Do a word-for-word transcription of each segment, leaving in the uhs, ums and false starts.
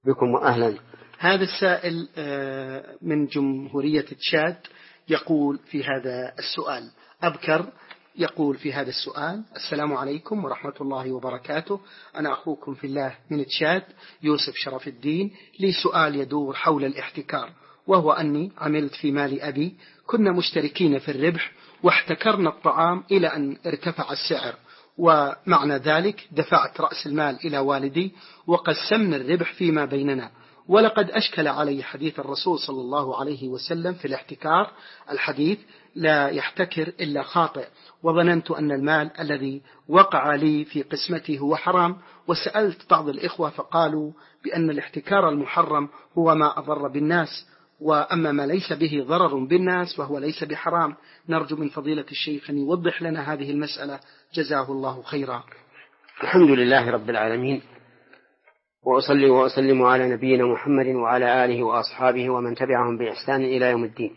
بكم وأهلا. هذا السائل من جمهورية تشاد يقول في هذا السؤال، أبكر يقول في هذا السؤال: السلام عليكم ورحمة الله وبركاته، أنا أخوكم في الله من تشاد يوسف شرف الدين، لي سؤال يدور حول الاحتكار، وهو أني عملت في مال أبي، كنا مشتركين في الربح واحتكرنا الطعام إلى أن ارتفع السعر، ومعنى ذلك دفعت رأس المال إلى والدي وقسمنا الربح فيما بيننا. ولقد أشكل علي حديث الرسول صلى الله عليه وسلم في الاحتكار، الحديث: لا يحتكر إلا خاطئ، وظننت أن المال الذي وقع لي في قسمتي هو حرام، وسألت بعض الإخوة فقالوا بأن الاحتكار المحرم هو ما أضر بالناس، وأما ما ليس به ضرر بالناس فهو ليس بحرام. نرجو من فضيلة الشيخ أن يوضح لنا هذه المسألة، جزاه الله خيرا. الحمد لله رب العالمين، وأصلي وأسلم على نبينا محمد وعلى آله وأصحابه ومن تبعهم بإحسان إلى يوم الدين.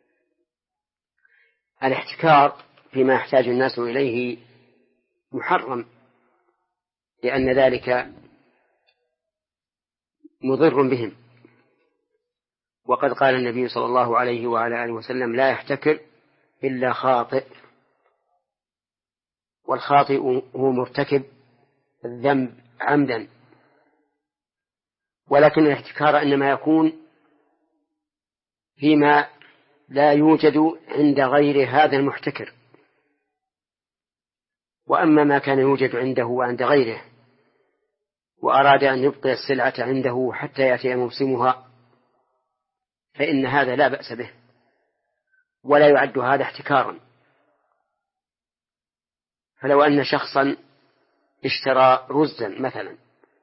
الاحتكار فيما يحتاج الناس إليه محرم، لأن ذلك مضر بهم، وقد قال النبي صلى الله عليه وعلى آله وسلم: لا يحتكر إلا خاطئ. والخاطئ هو مرتكب الذنب عمدا، ولكن الاحتكار إنما يكون فيما لا يوجد عند غير هذا المحتكر، وأما ما كان يوجد عنده وعند غيره وأراد أن يبقي السلعة عنده حتى يأتي موسمها فإن هذا لا بأس به، ولا يعد هذا احتكارا. فلو أن شخصا اشترى رزا مثلا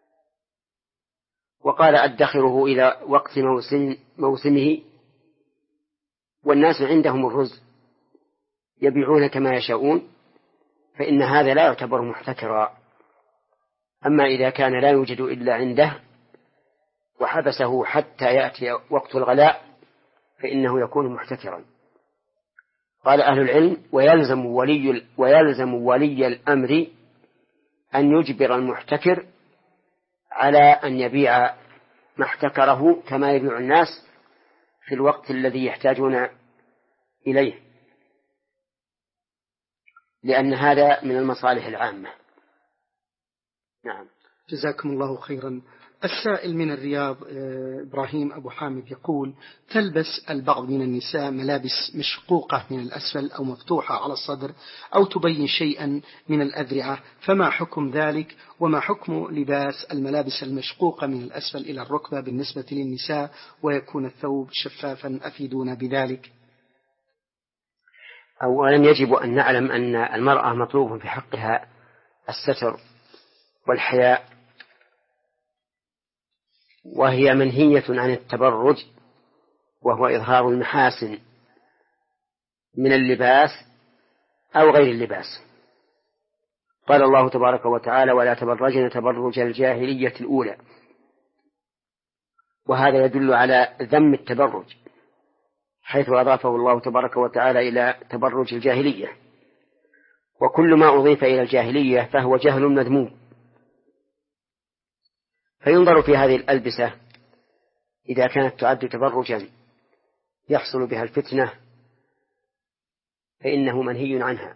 وقال أدخره إلى وقت موسم موسمه، والناس عندهم الرز يبيعون كما يشاءون، فإن هذا لا يعتبر محتكرا. أما إذا كان لا يوجد إلا عنده وحبسه حتى يأتي وقت الغلاء فإنه يكون محتكرا. قال أهل العلم: ويلزم ولي, ويلزم ولي الأمر أن يجبر المحتكر على أن يبيع ما احتكره كما يبيع الناس في الوقت الذي يحتاجون إليه، لأن هذا من المصالح العامة. نعم. جزاكم الله خيرا. السائل من الرياض إبراهيم أبو حامد يقول: تلبس البعض من النساء ملابس مشقوقة من الأسفل أو مفتوحة على الصدر أو تبين شيئا من الأذرعة، فما حكم ذلك؟ وما حكم لباس الملابس المشقوقة من الأسفل إلى الركبة بالنسبة للنساء ويكون الثوب شفافا؟ أفيدونا بذلك. أولا يجب أن نعلم أن المرأة مطلوب في حقها الستر والحياء، وهي منهية عن التبرج، وهو إظهار المحاسن من اللباس أو غير اللباس. قال الله تبارك وتعالى: ولا تبرجن تبرج الجاهلية الأولى، وهذا يدل على ذم التبرج، حيث أضافه الله تبارك وتعالى إلى تبرج الجاهلية، وكل ما أضيف إلى الجاهلية فهو جهل مذموم. فينظر في هذه الألبسة إذا كانت تعد تبرجا يحصل بها الفتنة فإنه منهي عنها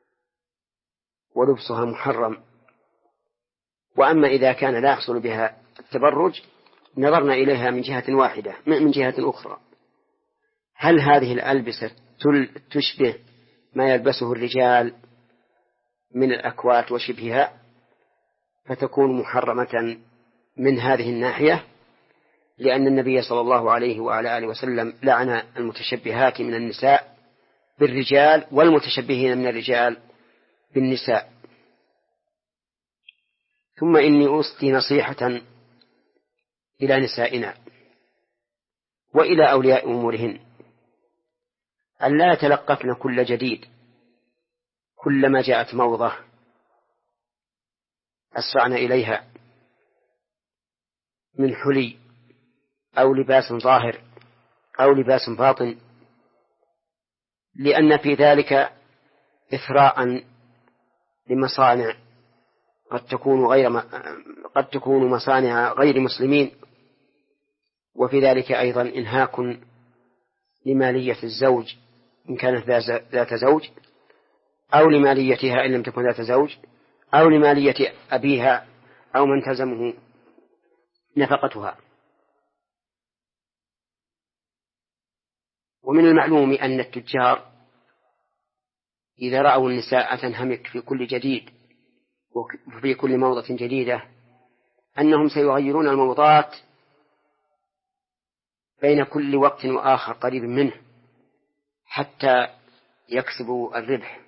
ولبسها محرم. وأما إذا كان لا يحصل بها التبرج نظرنا إليها من جهة واحدة من جهة أخرى: هل هذه الألبسة تشبه ما يلبسه الرجال من الأكوات وشبهها، فتكون محرمة من هذه الناحية، لأن النبي صلى الله عليه وعلى آله وسلم لعن المتشبهات من النساء بالرجال والمتشبهين من الرجال بالنساء. ثم إني أوصي نصيحة إلى نسائنا وإلى أولياء أمورهن أن لا يتلقفن كل جديد، كلما جاءت موضة أسرعن إليها من حلي أو لباس ظاهر أو لباس باطن، لأن في ذلك إثراء لمصانع قد تكون غير قد تكون مصانع غير مسلمين وفي ذلك أيضا إنهاك لمالية الزوج إن كانت ذات زوج، أو لماليتها إن لم تكن ذات زوج، أو لمالية أبيها أو من تلزمه نفقتها. ومن المعلوم أن التجار إذا رأوا النساء تنهمك في كل جديد وفي كل موضة جديدة أنهم سيغيرون الموضات بين كل وقت وآخر قريب منه حتى يكسبوا الربح.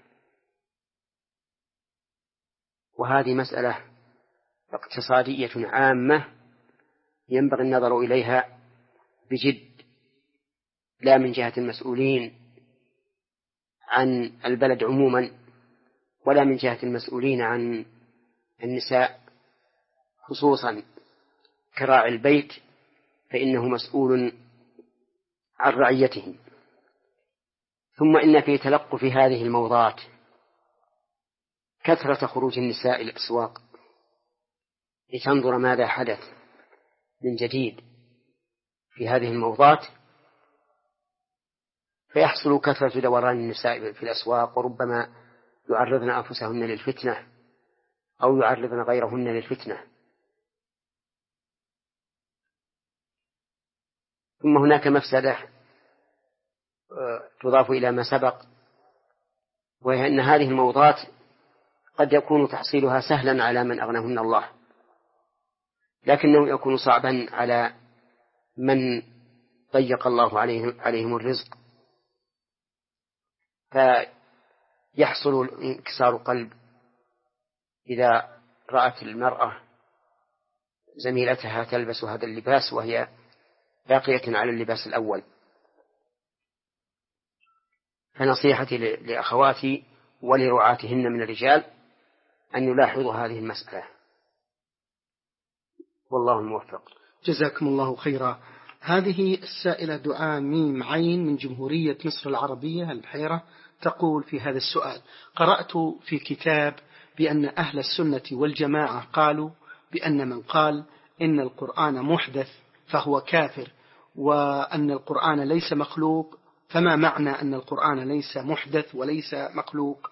وهذه مسألة اقتصادية عامة ينبغي النظر إليها بجد، لا من جهة المسؤولين عن البلد عموما ولا من جهة المسؤولين عن النساء خصوصا كراعي البيت، فإنه مسؤول عن رعيته. ثم إن في تلقف هذه الموضات كثرة خروج النساء إلى الأسواق لتنظر ماذا حدث من جديد في هذه الموضات، فيحصل كثرة دوران النساء في الأسواق، وربما يعرضن أنفسهن للفتنة أو يعرضن غيرهن للفتنة. ثم هناك مفسدة تضاف إلى ما سبق، وهي أن هذه الموضات قد يكون تحصيلها سهلا على من أغناهن الله، لكنه يكون صعبا على من ضيق الله عليهم, عليهم الرزق، فيحصل انكسار قلب إذا رأت المرأة زميلتها تلبس هذا اللباس وهي باقية على اللباس الأول. فنصيحتي لأخواتي ولرعاتهن من الرجال أن يلاحظوا هذه المسألة، والله الموفق. جزاكم الله خيرا. هذه السائلة دعاء ميم عين من جمهورية مصر العربية البحيرة تقول في هذا السؤال: قرأت في كتاب بأن أهل السنة والجماعة قالوا بأن من قال إن القرآن محدث فهو كافر، وأن القرآن ليس مخلوق، فما معنى أن القرآن ليس محدث وليس مخلوق؟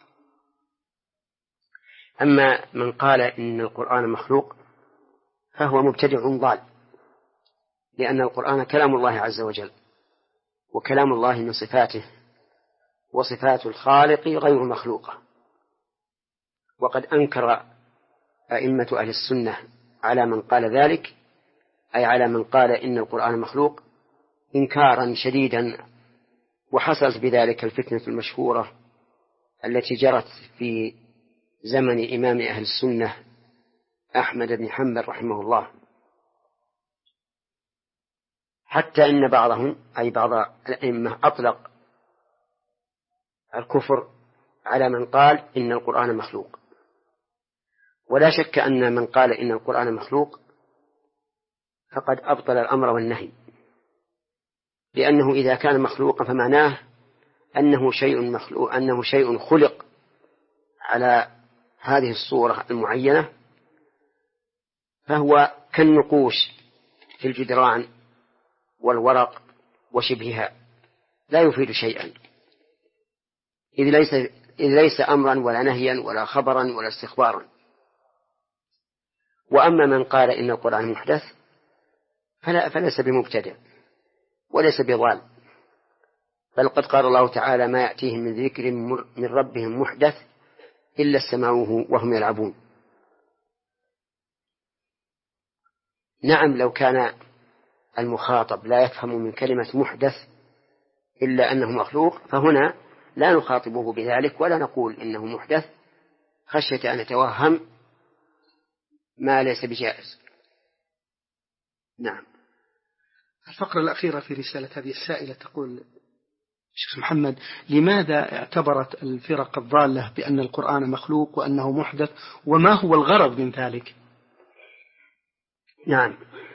أما من قال إن القرآن مخلوق فهو مبتدع ضال، لأن القرآن كلام الله عز وجل، وكلام الله من صفاته، وصفات الخالق غير مخلوقة. وقد أنكر أئمة أهل السنة على من قال ذلك، أي على من قال إن القرآن مخلوق، إنكارا شديدا، وحصلت بذلك الفتنة المشهورة التي جرت في زمن إمام أهل السنة أحمد بن حنبل رحمه الله، حتى إن بعضهم أي بعض الأئمة أطلق الكفر على من قال إن القرآن مخلوق. ولا شك أن من قال إن القرآن مخلوق فقد أبطل الأمر والنهي، لأنه إذا كان مخلوقا فمعناه أنه شيء مخلوق، أنه شيء خلق على هذه الصورة المعينة، فهو كالنقوش في الجدران والورق وشبهها، لا يفيد شيئا، إذ ليس, إذ ليس أمرا ولا نهيا ولا خبرا ولا استخبارا. وأما من قال إن القرآن محدث فلا فليس بمبتدع وليس بضال، بل قد قال الله تعالى: ما يأتيهم من ذكر من ربهم محدث إلا استمعوه وهم يلعبون. نعم، لو كان المخاطب لا يفهم من كلمة محدث إلا أنه مخلوق فهنا لا نخاطبه بذلك ولا نقول إنه محدث خشية أن يتوهم ما ليس بجائز. نعم. الفقرة الأخيرة في رسالة هذه السائلة تقول: شيخ محمد، لماذا اعتبرت الفرق الضالة بأن القرآن مخلوق وأنه محدث، وما هو الغرض من ذلك؟ نعم،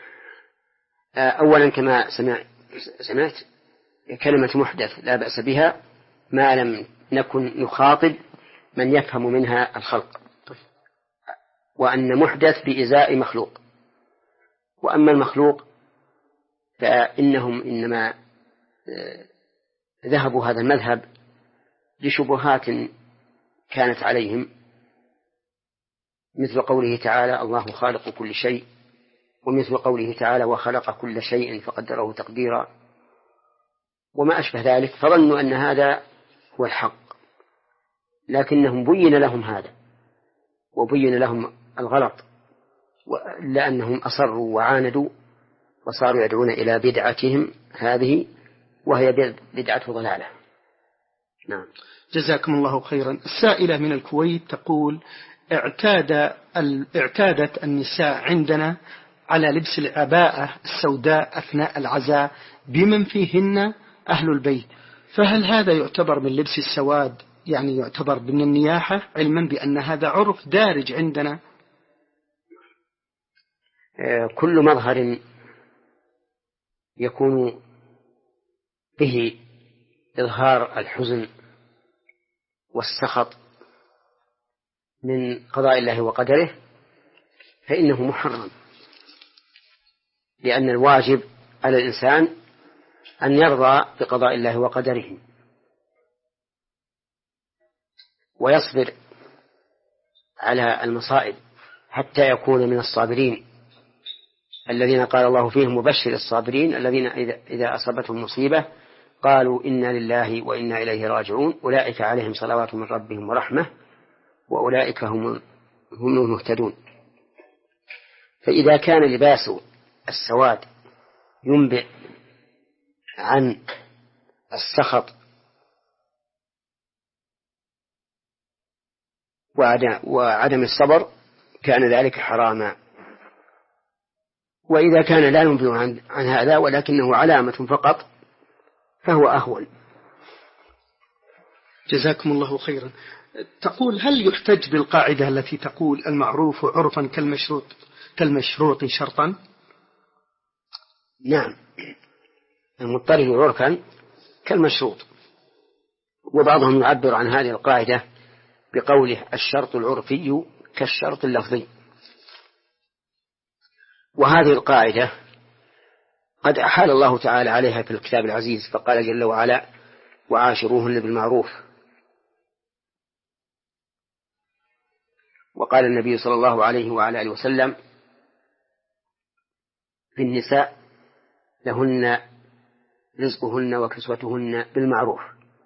أولا كما سمعت كلمة محدث لا بأس بها ما لم نكن نخاطب من يفهم منها الخلق، وأن محدث بإزاء مخلوق. وأما المخلوق فإنهم إنما ذهبوا هذا المذهب لشبهات كانت عليهم، مثل قوله تعالى الله خالق كل شيء، ومثل قوله تعالى وخلق كل شيء فقدره تقديرا، وما أشبه ذلك، فظنوا أن هذا هو الحق، لكنهم بين لهم هذا وبين لهم الغلط، لأنهم أصروا وعاندوا وصاروا يدعون إلى بدعتهم هذه، وهي بدعة ضلالة. نعم. جزاكم الله خيرا. السائلة من الكويت تقول اعتاد اعتادت النساء عندنا على لبس العباءة السوداء أثناء العزاء بمن فيهن أهل البيت، فهل هذا يعتبر من لبس السواد، يعني يعتبر من النياحة، علما بأن هذا عرف دارج عندنا؟ كل مظهر يكون به إظهار الحزن والسخط من قضاء الله وقدره فإنه محرم، لأن الواجب على الإنسان أن يرضى بقضاء الله وقدره ويصبر على المصائب حتى يكون من الصابرين الذين قال الله فيهم مبشر الصابرين الذين إذا أصابتهم مصيبة قالوا إنا لله وإنا إليه راجعون أولئك عليهم صلوات من ربهم ورحمة وأولئك هم هم المهتدون. فإذا كان لباس السواد ينبئ عن السخط وعدم الصبر كان ذلك حراما، وإذا كان لا ينبئ عن, عن هذا ولكنه علامة فقط فهو أهون. جزاكم الله خيرا. تقول هل يحتج بالقاعدة التي تقول المعروف عرفا كالمشروط كالمشروط شرطا؟ نعم، المضطرد عرفا كالمشروط، وبعضهم يعبر عن هذه القاعدة بقوله الشرط العرفي كالشرط اللفظي. وهذه القاعدة قد أحال الله تعالى عليها في الكتاب العزيز، فقال جل وعلا وعاشروهن بالمعروف، وقال النبي صلى الله عليه وعلى آله وسلم في النساء لهن رزقهن وكسوتهن بالمعروف.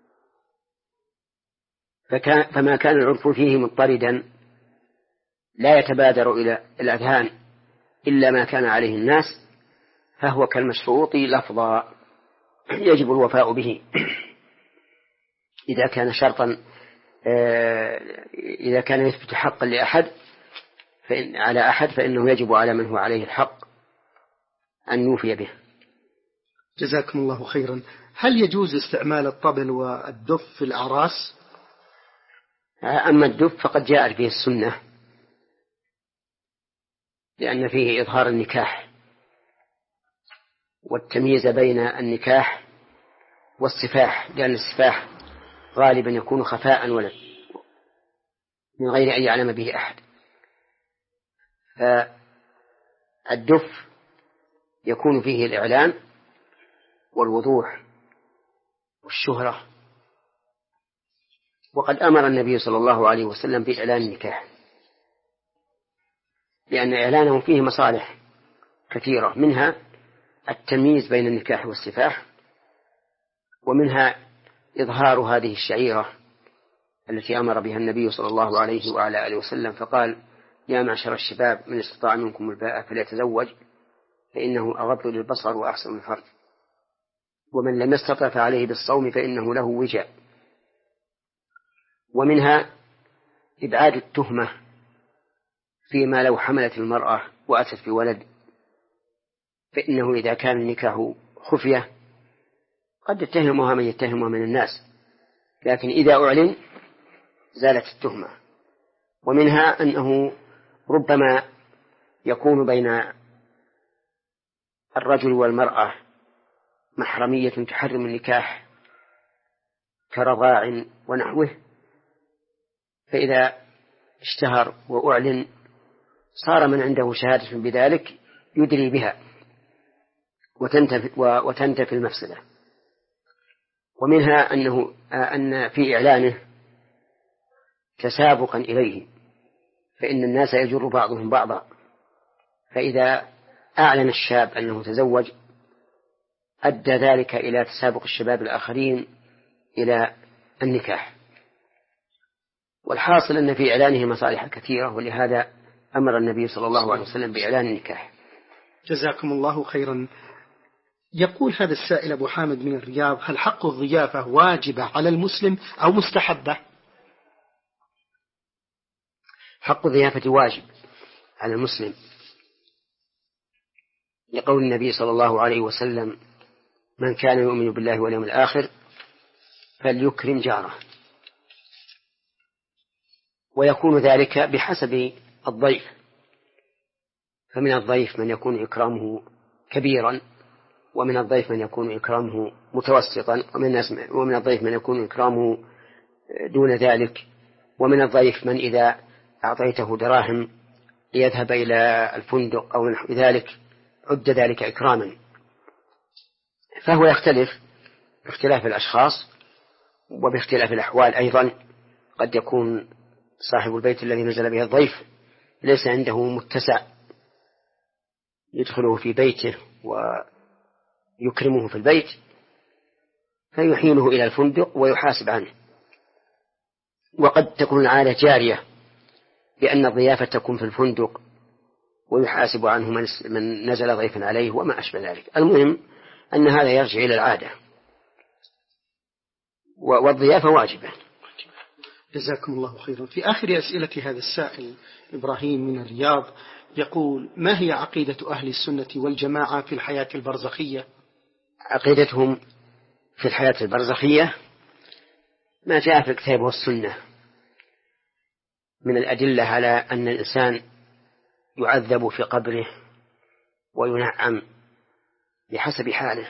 فكان فما كان العرف فيه مضطردا لا يتبادر إلى الأذهان إلا ما كان عليه الناس فهو كالمشروط لفظا يجب الوفاء به إذا كان شرطا، إذا كان يثبت حقا لأحد فإن على أحد فإنه يجب على من هو عليه الحق أن يوفي به. جزاكم الله خيرا. هل يجوز استعمال الطبل والدف في الأعراس؟ أما الدف فقد جاءت به السنة لأن فيه إظهار النكاح والتمييز بين النكاح والسفاح، لأن السفاح غالبا يكون خفاء ولا من غير أن يعلم به أحد. فالدف يكون فيه الإعلان والوضوح والشهرة، وقد أمر النبي صلى الله عليه وسلم بإعلان النكاح لأن إعلانه فيه مصالح كثيرة، منها التمييز بين النكاح والسفاح، ومنها إظهار هذه الشعيرة التي أمر بها النبي صلى الله عليه وعلى آله وسلم، فقال يا معشر الشباب من استطاع منكم الباءة فليتزوج فإنه أغض للبصر وأحسن الفرج، ومن لم يستطع فعليه بالصوم فإنه له وجاء. ومنها إبعاد التهمة فيما لو حملت المرأة وأتت بولد، فإنه إذا كان النكاح خفية قد يتهمها من يتهمها من الناس، لكن إذا أعلن زالت التهمة. ومنها أنه ربما يكون بين الرجل والمرأة محرمية تحرم النكاح كرضاع ونحوه، فإذا اشتهر وأعلن صار من عنده شهادة بذلك يدري بها، وتنتفي, وتنتفي المفسدة. ومنها أنه أن في إعلانه تسابقا إليه، فإن الناس يجر بعضهم بعضا، فإذا أعلن الشاب أنه تزوج أدى ذلك إلى تسابق الشباب الآخرين إلى النكاح. والحاصل أن في إعلانه مصالح كثيرة، ولهذا أمر النبي صلى الله عليه وسلم بإعلان النكاح. جزاكم الله خيرا. يقول هذا السائل أبو حامد من الرياض: هل حق الضيافة واجبة على المسلم أو مستحبة؟ حق الضيافة واجب على المسلم، لقول النبي صلى الله عليه وسلم: من كان يؤمن بالله واليوم الآخر فليكرم جاره. ويكون ذلك بحسب الضيف، فمن الضيف من يكون إكرامه كبيرا، ومن الضيف من يكون إكرامه متوسطا، ومن, ومن الضيف من يكون إكرامه دون ذلك، ومن الضيف من إذا أعطيته دراهم ليذهب إلى الفندق أو نحو ذلك عد ذلك إكراما. فهو يختلف باختلاف الأشخاص وباختلاف الأحوال أيضا. قد يكون صاحب البيت الذي نزل به الضيف ليس عنده متسع يدخله في بيته ويكرمه في البيت، فيحيله إلى الفندق ويحاسب عنه. وقد تكون العادة جارية بأن الضيافة تكون في الفندق ويحاسب عنه من نزل ضيفا عليه وما أشبه ذلك. المهم أن هذا يرجع إلى العادة، والضيافة واجبة. جزاكم الله خيرا. في آخر أسئلة هذا السائل إبراهيم من الرياض يقول: ما هي عقيدة أهل السنة والجماعة في الحياة البرزخية؟ عقيدتهم في الحياة البرزخية ما جاء في الكتاب والسنة من الأدلة على أن الإنسان يعذب في قبره وينعم بحسب حاله.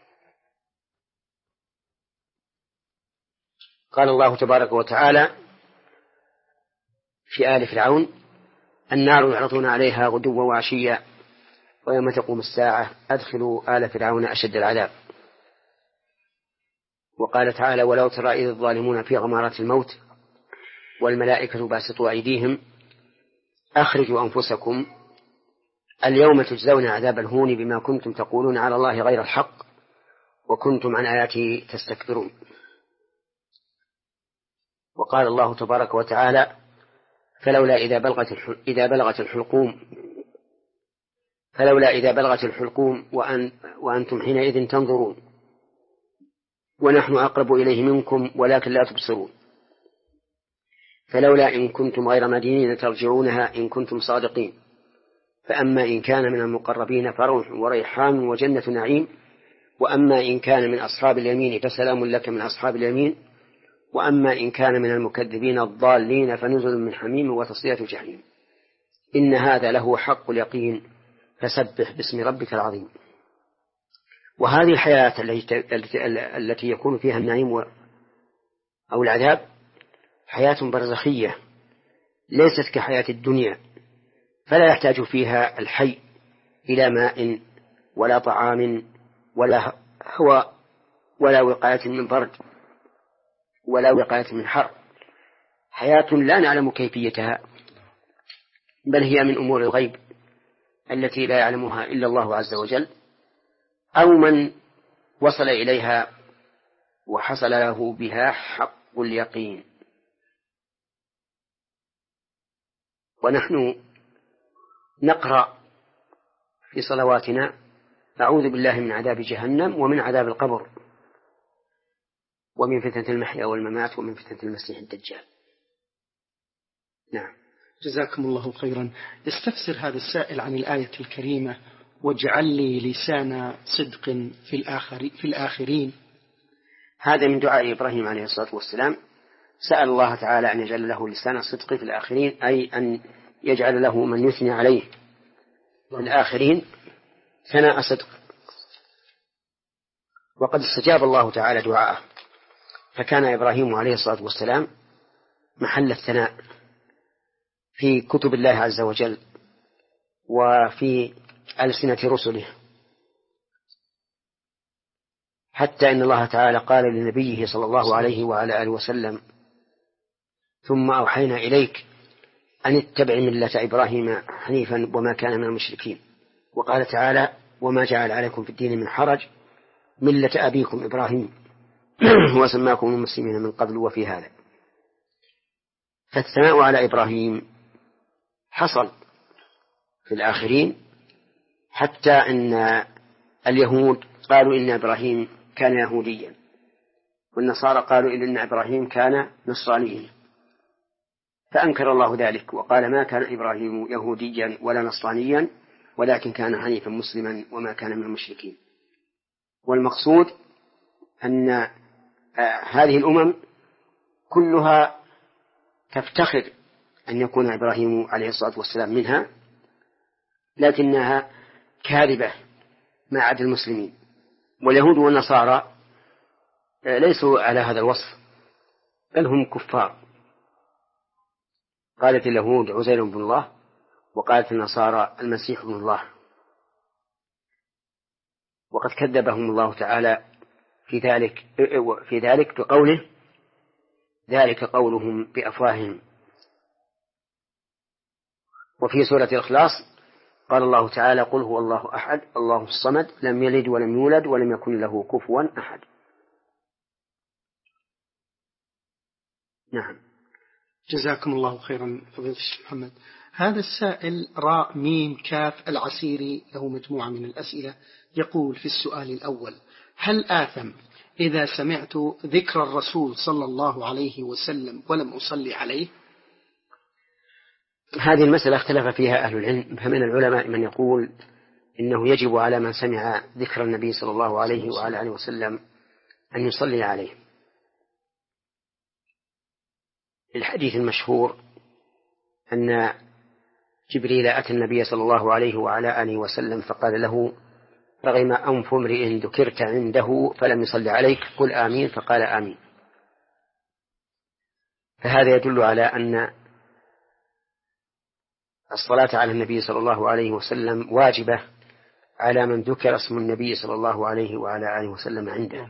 قال الله تبارك وتعالى في آل فرعون: النار يعرضون عليها غدوا وعشيا ويوم تقوم الساعة أدخلوا آل فرعون أشد العذاب. وقال تعالى: ولو ترى إذ الظالمون في غمارات الموت والملائكة باسطوا أيديهم أخرجوا أنفسكم اليوم تجزون عذاب الهون بما كنتم تقولون على الله غير الحق وكنتم عن آياته تستكبرون. وقال الله تبارك وتعالى: فلولا إذا بلغت إذا بلغت الحلقوم فلولا إذا بلغت الحلقوم وأن وأنتم حينئذ تنظرون ونحن أقرب إليه منكم ولكن لا تبصرون. فلولا إن كنتم غير مدينين ترجعونها إن كنتم صادقين. فأما إن كان من المقربين فروح وريحان وجنة نعيم، وأما إن كان من أصحاب اليمين فسلام لك من أصحاب اليمين، وأما إن كان من المكذبين الضالين فنزل من حميم وتصلية جحيم. إن هذا لهو حق اليقين فسبح باسم ربك العظيم. وهذه الحياة التي يكون فيها النعيم أو العذاب حياة برزخية ليست كحياة الدنيا، فلا يحتاج فيها الحي إلى ماء ولا طعام ولا هواء ولا وقاية من برد ولا وقاية من حر. حياة لا نعلم كيفيتها، بل هي من أمور الغيب التي لا يعلمها إلا الله عز وجل، أو من وصل إليها وحصل له بها حق اليقين. ونحن نقرأ في صلواتنا: أعوذ بالله من عذاب جهنم ومن عذاب القبر ومن فتنة المحيا والممات ومن فتنة المسيح الدجال. نعم. جزاكم الله خيرا. يستفسر هذا السائل عن الآية الكريمة: واجعل لي لسان صدق في الآخر في الآخرين. هذا من دعاء إبراهيم عليه الصلاة والسلام، سأل الله تعالى أن يجعل له لسان صدق في الآخرين، أي أن يجعل له من يثني عليه في الآخرين ثناء صدق. وقد استجاب الله تعالى دعاءه، فكان إبراهيم عليه الصلاة والسلام محل الثناء في كتب الله عز وجل وفي ألسنة رسله. حتى إن الله تعالى قال لنبيه صلى الله عليه وعلى آله وسلم: ثم أوحينا إليك أن اتبع ملة إبراهيم حنيفا وما كان من المشركين. وقال تعالى: وما جعل عليكم في الدين من حرج ملة أبيكم إبراهيم وسماكم المسلمين من قبل وفي هذا. فالثناء على إبراهيم حصل في الآخرين، حتى أن اليهود قالوا إن إبراهيم كان يهوديا، والنصارى قالوا إن إبراهيم كان نصرانيا، فأنكر الله ذلك وقال: ما كان إبراهيم يهوديا ولا نصرانيا ولكن كان حنيفا مسلما وما كان من المشركين. والمقصود أن هذه الأمم كلها تفتخر أن يكون إبراهيم عليه الصلاة والسلام منها، لكنها كاذبة ما عدا المسلمين. واليهود والنصارى ليسوا على هذا الوصف، بل هم كفار. قالت اليهود عزير بن الله، وقالت النصارى المسيح بن الله، وقد كذبهم الله تعالى في ذلك في ذلك بقوله: ذلك قولهم بأفواههم. وفي سورة الإخلاص قال الله تعالى: قل هو الله أحد الله الصمد لم يلد ولم يولد ولم يكن له كفوا أحد. نعم. جزاكم الله خيرا فضيلة الشيخ محمد. هذا السائل راء ميم كاف العسيري له مجموعة من الأسئلة، يقول في السؤال الأول: هل آثم إذا سمعت ذكر الرسول صلى الله عليه وسلم ولم أصلي عليه؟ هذه المسألة اختلف فيها أهل العلم، فمن العلماء من يقول إنه يجب على من سمع ذكر النبي صلى الله عليه وعلى آله وسلم أن يصلي عليه، الحديث المشهور أن جبريل أتى النبي صلى الله عليه وعلى آله وسلم فقال له: رغم أنف امرئ ذكرت عنده فلم يصلي عليك قل آمين، فقال آمين. فهذا يدل على أن الصلاة على النبي صلى الله عليه وسلم واجبة على من ذكر اسم النبي صلى الله عليه وعلى آله وسلم عنده.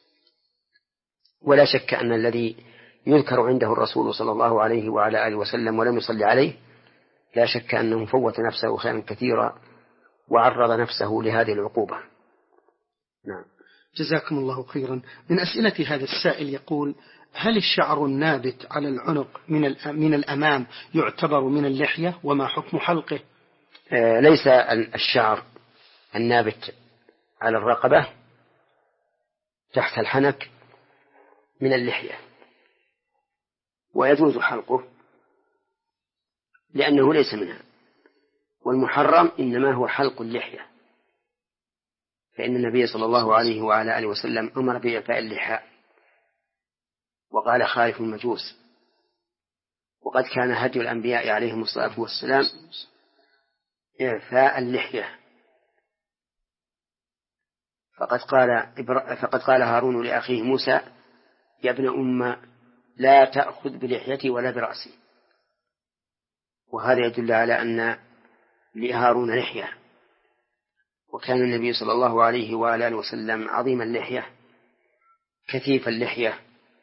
ولا شك أن الذي يذكر عنده الرسول صلى الله عليه وعلى آله وسلم ولم يصلي عليه لا شك أنه فوت نفسه خيرا كثيرا وعرض نفسه لهذه العقوبة. نعم. جزاكم الله خيرا. من أسئلة هذا السائل يقول: هل الشعر النابت على العنق من من الأمام يعتبر من اللحية، وما حكم حلقه؟ آه ليس الشعر النابت على الرقبة تحت الحنك من اللحية، ويجوز حلقه لأنه ليس منها، والمحرم إنما هو حلق اللحية، فإن النبي صلى الله عليه وعلى آله وسلم أمر بإعفاء اللحاء وقال: خالف المجوس. وقد كان هدي الأنبياء عليهم الصلاة والسلام إعفاء اللحية، فقد قال فقد قال هارون لأخيه موسى: يا ابن أم لا تأخذ بلحيتي ولا برأسي. وهذا يدل على أن لهارون لحية، وكان النبي صلى الله عليه وآله وسلم عظيم اللحية كثيف اللحية.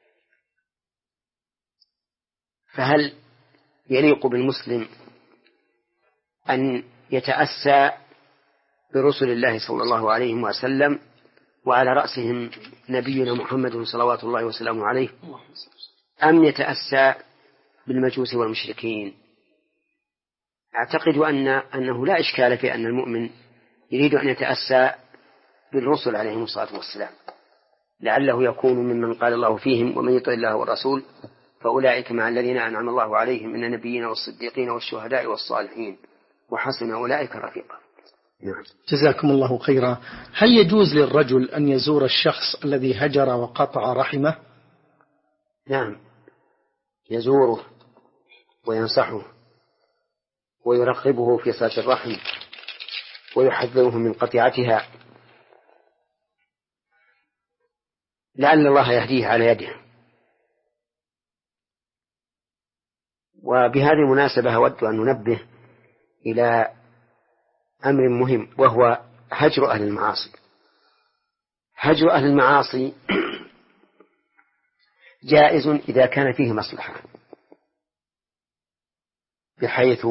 فهل يليق بالمسلم أن يتأسى برسل الله صلى الله عليه وسلم وعلى رأسهم نبينا محمد صلوات الله وسلامه عليه، أم يتأسى بالمجوس والمشركين؟ أعتقد أن أنه لا إشكال في أن المؤمن يريد أن يتأسى بالرسل عليهم الصلاة والسلام، لعله يكون ممن قال الله فيهم: ومن يطع الله والرسول فأولئك مع الذين أنعم الله عليهم من النبيين والصديقين والشهداء والصالحين وحسن أولئك رفيقا. نعم. جزاكم الله خيرا. هل يجوز للرجل أن يزور الشخص الذي هجر وقطع رحمه؟ نعم، يزوره وينصحه ويرغبه في صلة الرحم ويحذره من قطيعتها، لعل الله يهديه على يده. وبهذه المناسبة أود أن ننبه إلى أمر مهم، وهو هجر أهل المعاصي. هجر أهل المعاصي جائز إذا كان فيه مصلحة، بحيث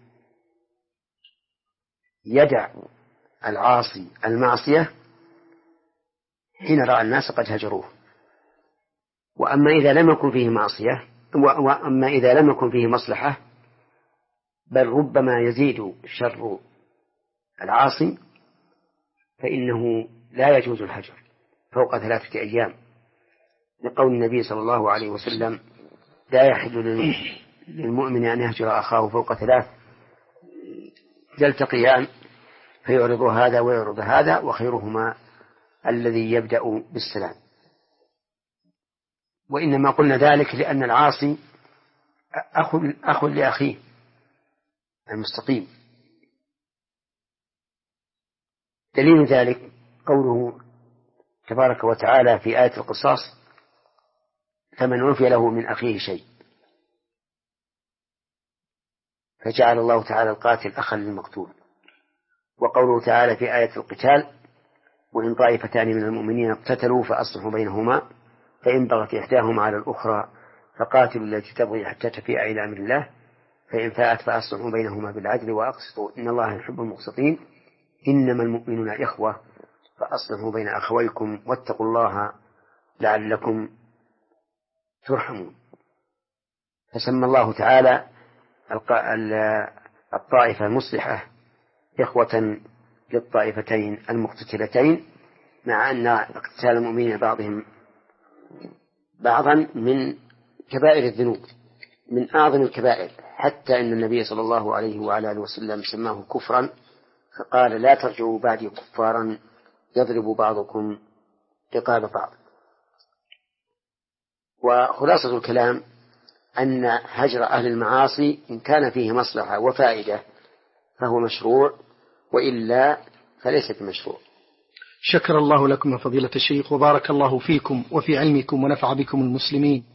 يدع العاصي المعصية حين رأى الناس قد هجروه. وأما إذا لم يكن فيه معصية وأما إذا لم يكن فيه مصلحة، بل ربما يزيد شر العاصي، فإنه لا يجوز الهجر فوق ثلاثة أيام، لقول النبي صلى الله عليه وسلم: لا يحل للمؤمن أن يهجر أخاه فوق ثلاث يلتقيان فيعرض هذا ويعرض هذا، وخيرهما الذي يبدأ بالسلام. وإنما قلنا ذلك لأن العاصي أخ, أخ لأخيه المستقيم. دليل ذلك قوله تبارك وتعالى في آية القصاص: فمن عفي له من أخيه شيء، فجعل الله تعالى القاتل أخا للمقتول. وقوله تعالى في آية القتال: وإن طائفتان من المؤمنين اقتتلوا فأصلحوا بينهما فإن بغت إحداهما على الأخرى فقاتلوا التي تبغي حتى تفيء إلى أمر الله فإن فاءت فأصلحوا بينهما بالعدل وأقسطوا إن الله يحب المقسطين إنما المؤمنون إخوة فأصلحوا بين أخويكم واتقوا الله لعلكم ترحمون. فسمى الله تعالى الطائفة المصلحة إخوة للطائفتين المقتتلتين، مع أن اقتتال المؤمنين بعضهم بعضا من كبائر الذنوب، من أعظم الكبائر، حتى أن النبي صلى الله عليه وعلى آله وسلم سماه كفرا، فقال: لا ترجعوا بعدي كفارا يضرب بعضكم رقاب بعض. وخلاصة الكلام أن هجر أهل المعاصي إن كان فيه مصلحة وفائدة فهو مشروع، وإلا فليس بمشروع. شكر الله لكم فضيلة الشيخ، وبارك الله فيكم وفي علمكم ونفع بكم المسلمين.